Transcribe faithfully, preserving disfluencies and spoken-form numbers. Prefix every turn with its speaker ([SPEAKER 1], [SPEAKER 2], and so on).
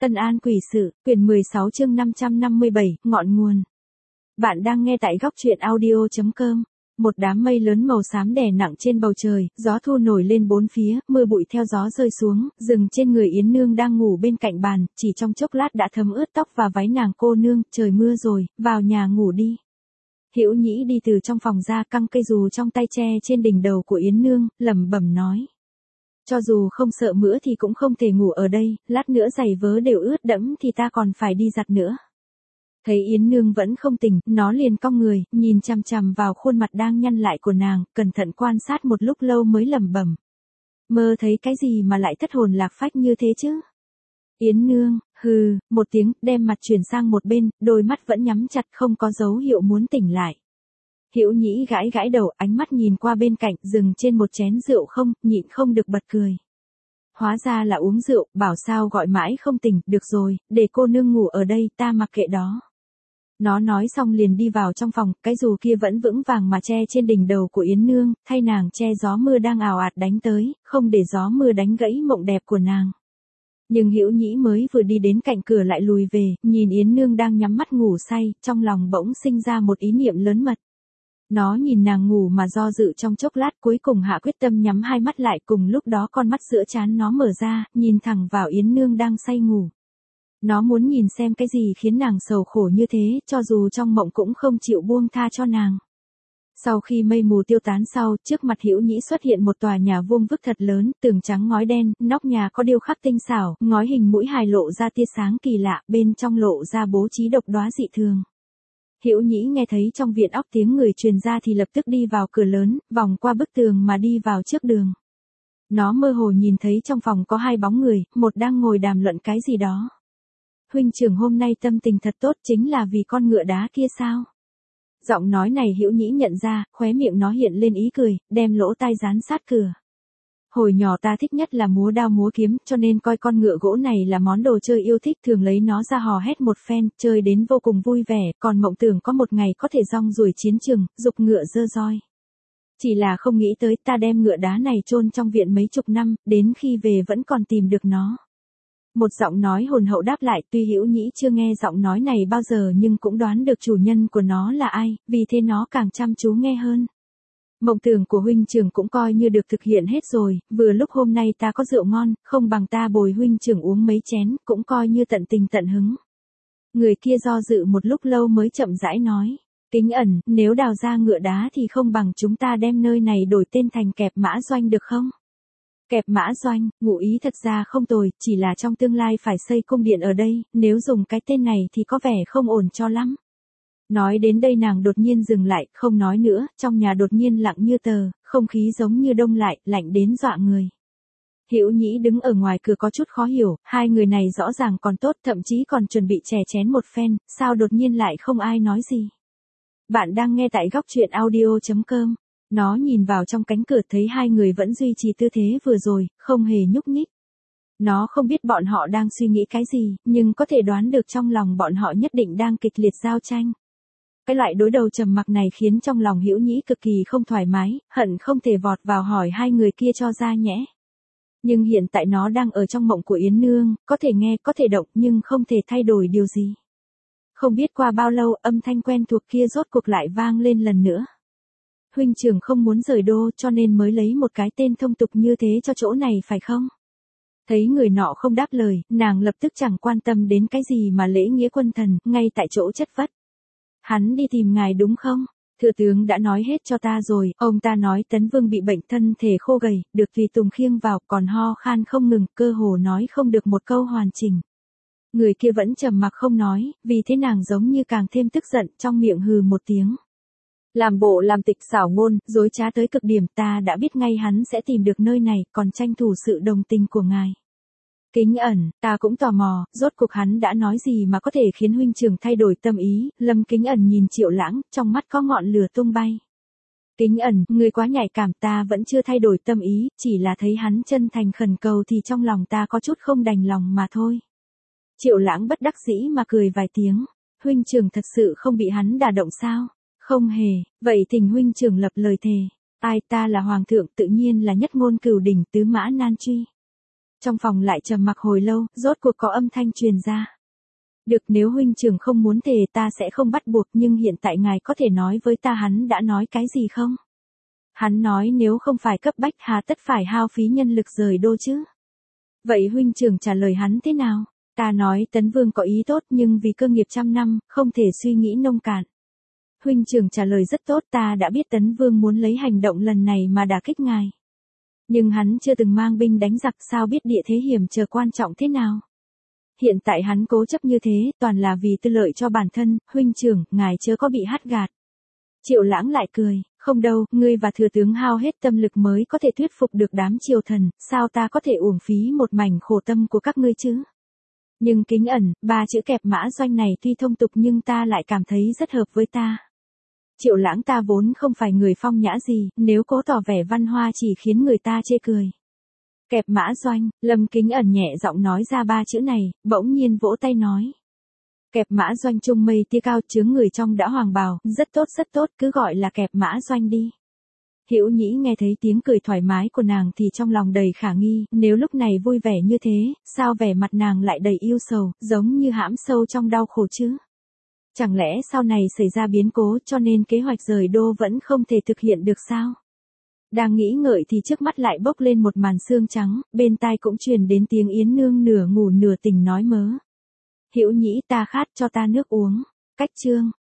[SPEAKER 1] Ân An Quỷ Sự, quyển mười sáu chương năm trăm năm mươi bảy, ngọn nguồn. Bạn đang nghe tại góc truyện audio chấm com. Một đám mây lớn màu xám đè nặng trên bầu trời, gió thu nổi lên bốn phía, mưa bụi theo gió rơi xuống, dừng trên người Yến Nương đang ngủ bên cạnh bàn, chỉ trong chốc lát đã thấm ướt tóc và váy nàng. Cô nương, trời mưa rồi, vào nhà ngủ đi. Hữu Nhĩ đi từ trong phòng ra, căng cây dù trong tay che trên đỉnh đầu của Yến Nương, lẩm bẩm nói. Cho dù không sợ mưa thì cũng không thể ngủ ở đây, lát nữa giày vớ đều ướt đẫm thì ta còn phải đi giặt nữa. Thấy Yến Nương vẫn không tỉnh, nó liền cong người, nhìn chằm chằm vào khuôn mặt đang nhăn lại của nàng, cẩn thận quan sát một lúc lâu mới lẩm bẩm. Mơ thấy cái gì mà lại thất hồn lạc phách như thế chứ? Yến Nương, hừ, một tiếng, đem mặt chuyển sang một bên, đôi mắt vẫn nhắm chặt không có dấu hiệu muốn tỉnh lại. Hữu Nhĩ gãi gãi đầu, ánh mắt nhìn qua bên cạnh, dừng trên một chén rượu không, nhịn không được bật cười. Hóa ra là uống rượu, bảo sao gọi mãi không tỉnh, được rồi, để cô nương ngủ ở đây, ta mặc kệ đó. Nó nói xong liền đi vào trong phòng, cái dù kia vẫn vững vàng mà che trên đỉnh đầu của Yến Nương, thay nàng che gió mưa đang ào ạt đánh tới, không để gió mưa đánh gãy mộng đẹp của nàng. Nhưng Hữu Nhĩ mới vừa đi đến cạnh cửa lại lùi về, nhìn Yến Nương đang nhắm mắt ngủ say, trong lòng bỗng sinh ra một ý niệm lớn mật. Nó nhìn nàng ngủ mà do dự trong chốc lát, cuối cùng hạ quyết tâm nhắm hai mắt lại, cùng lúc đó con mắt giữa trán nó mở ra, nhìn thẳng vào Yến Nương đang say ngủ. Nó muốn nhìn xem cái gì khiến nàng sầu khổ như thế, cho dù trong mộng cũng không chịu buông tha cho nàng. Sau khi mây mù tiêu tán sau, trước mặt Hữu Nhĩ xuất hiện một tòa nhà vuông vức thật lớn, tường trắng ngói đen, nóc nhà có điêu khắc tinh xảo, ngói hình mũi hài lộ ra tia sáng kỳ lạ, bên trong lộ ra bố trí độc đoá dị thường. Hữu Nhĩ nghe thấy trong viện óc tiếng người truyền ra thì lập tức đi vào cửa lớn, vòng qua bức tường mà đi vào trước đường. Nó mơ hồ nhìn thấy trong phòng có hai bóng người, một đang ngồi đàm luận cái gì đó. Huynh trưởng hôm nay tâm tình thật tốt, chính là vì con ngựa đá kia sao? Giọng nói này Hữu Nhĩ nhận ra, khóe miệng nó hiện lên ý cười, đem lỗ tai dán sát cửa. Hồi nhỏ ta thích nhất là múa đao múa kiếm, cho nên coi con ngựa gỗ này là món đồ chơi yêu thích, thường lấy nó ra hò hét một phen, chơi đến vô cùng vui vẻ, còn mộng tưởng có một ngày có thể rong ruổi chiến trường, giục ngựa dơ roi. Chỉ là không nghĩ tới ta đem ngựa đá này chôn trong viện mấy chục năm, đến khi về vẫn còn tìm được nó. Một giọng nói hồn hậu đáp lại, tuy Hữu Nhĩ chưa nghe giọng nói này bao giờ nhưng cũng đoán được chủ nhân của nó là ai, vì thế nó càng chăm chú nghe hơn. Mộng tưởng của huynh trưởng cũng coi như được thực hiện hết rồi, vừa lúc hôm nay ta có rượu ngon, không bằng ta bồi huynh trưởng uống mấy chén, cũng coi như tận tình tận hứng. Người kia do dự một lúc lâu mới chậm rãi nói, Kính Ẩn, nếu đào ra ngựa đá thì không bằng chúng ta đem nơi này đổi tên thành Kẹp Mã Doanh được không? Kẹp Mã Doanh, ngụ ý thật ra không tồi, chỉ là trong tương lai phải xây cung điện ở đây, nếu dùng cái tên này thì có vẻ không ổn cho lắm. Nói đến đây nàng đột nhiên dừng lại, không nói nữa, trong nhà đột nhiên lặng như tờ, không khí giống như đông lại, lạnh đến dọa người. Hữu Nhĩ đứng ở ngoài cửa có chút khó hiểu, hai người này rõ ràng còn tốt, thậm chí còn chuẩn bị chè chén một phen, sao đột nhiên lại không ai nói gì. Bạn đang nghe tại góc truyện audio chấm com. Nó nhìn vào trong cánh cửa thấy hai người vẫn duy trì tư thế vừa rồi, không hề nhúc nhích. Nó không biết bọn họ đang suy nghĩ cái gì, nhưng có thể đoán được trong lòng bọn họ nhất định đang kịch liệt giao tranh. Cái loại đối đầu trầm mặc này khiến trong lòng Hữu Nhĩ cực kỳ không thoải mái, hận không thể vọt vào hỏi hai người kia cho ra nhẽ. Nhưng hiện tại nó đang ở trong mộng của Yến Nương, có thể nghe, có thể động nhưng không thể thay đổi điều gì. Không biết qua bao lâu âm thanh quen thuộc kia rốt cuộc lại vang lên lần nữa. Huynh trưởng không muốn rời đô cho nên mới lấy một cái tên thông tục như thế cho chỗ này phải không? Thấy người nọ không đáp lời, nàng lập tức chẳng quan tâm đến cái gì mà lễ nghĩa quân thần, ngay tại chỗ chất vất. Hắn đi tìm ngài đúng không? Thừa tướng đã nói hết cho ta rồi, ông ta nói Tấn Vương bị bệnh thân thể khô gầy, được tùy tùng khiêng vào, còn ho khan không ngừng, cơ hồ nói không được một câu hoàn chỉnh. Người kia vẫn trầm mặc không nói, vì thế nàng giống như càng thêm tức giận, trong miệng hừ một tiếng. Làm bộ làm tịch xảo ngôn, dối trá tới cực điểm, ta đã biết ngay hắn sẽ tìm được nơi này, còn tranh thủ sự đồng tình của ngài. Kính Ẩn, ta cũng tò mò, rốt cuộc hắn đã nói gì mà có thể khiến huynh trưởng thay đổi tâm ý. Lâm Kính Ẩn nhìn Triệu Lãng, trong mắt có ngọn lửa tung bay. Kính Ẩn, người quá nhạy cảm, ta vẫn chưa thay đổi tâm ý, chỉ là thấy hắn chân thành khẩn cầu thì trong lòng ta có chút không đành lòng mà thôi. Triệu Lãng bất đắc dĩ mà cười vài tiếng, huynh trưởng thật sự không bị hắn đả động sao? Không hề, vậy thỉnh huynh trưởng lập lời thề. Ai, ta là hoàng thượng, tự nhiên là nhất ngôn cửu đỉnh, tứ mã nan truy. Trong phòng lại trầm mặc hồi lâu, rốt cuộc có âm thanh truyền ra. Được, nếu huynh trưởng không muốn thề ta sẽ không bắt buộc, nhưng hiện tại ngài có thể nói với ta hắn đã nói cái gì không? Hắn nói nếu không phải cấp bách hà tất phải hao phí nhân lực rời đô chứ. Vậy huynh trưởng trả lời hắn thế nào? Ta nói Tấn Vương có ý tốt nhưng vì cơ nghiệp trăm năm, không thể suy nghĩ nông cạn. Huynh trưởng trả lời rất tốt, ta đã biết Tấn Vương muốn lấy hành động lần này mà đả kích ngài. Nhưng hắn chưa từng mang binh đánh giặc, sao biết địa thế hiểm trở quan trọng thế nào. Hiện tại hắn cố chấp như thế, toàn là vì tư lợi cho bản thân, huynh trưởng, ngài chớ có bị hắt gạt. Triệu Lãng lại cười, không đâu, ngươi và thừa tướng hao hết tâm lực mới có thể thuyết phục được đám triều thần, sao ta có thể uổng phí một mảnh khổ tâm của các ngươi chứ? Nhưng Kính Ẩn, ba chữ kẹp mã doanh này tuy thông tục nhưng ta lại cảm thấy rất hợp với ta. Triệu Lãng, ta vốn không phải người phong nhã gì, nếu cố tỏ vẻ văn hoa chỉ khiến người ta chê cười. Kẹp mã doanh, Lâm Kính Ẩn nhẹ giọng nói ra ba chữ này, bỗng nhiên vỗ tay nói. Kẹp mã doanh trung mây tia cao, chướng người trong đã hoàng bào, rất tốt rất tốt, cứ gọi là kẹp mã doanh đi. Hữu Nhĩ nghe thấy tiếng cười thoải mái của nàng thì trong lòng đầy khả nghi, nếu lúc này vui vẻ như thế, sao vẻ mặt nàng lại đầy yêu sầu, giống như hãm sâu trong đau khổ chứ? Chẳng lẽ sau này xảy ra biến cố cho nên kế hoạch rời đô vẫn không thể thực hiện được sao? Đang nghĩ ngợi thì trước mắt lại bốc lên một màn sương trắng, bên tai cũng truyền đến tiếng Yến Nương nửa ngủ nửa tỉnh nói mớ. Hữu Nhĩ, ta khát, cho ta nước uống. Cách chương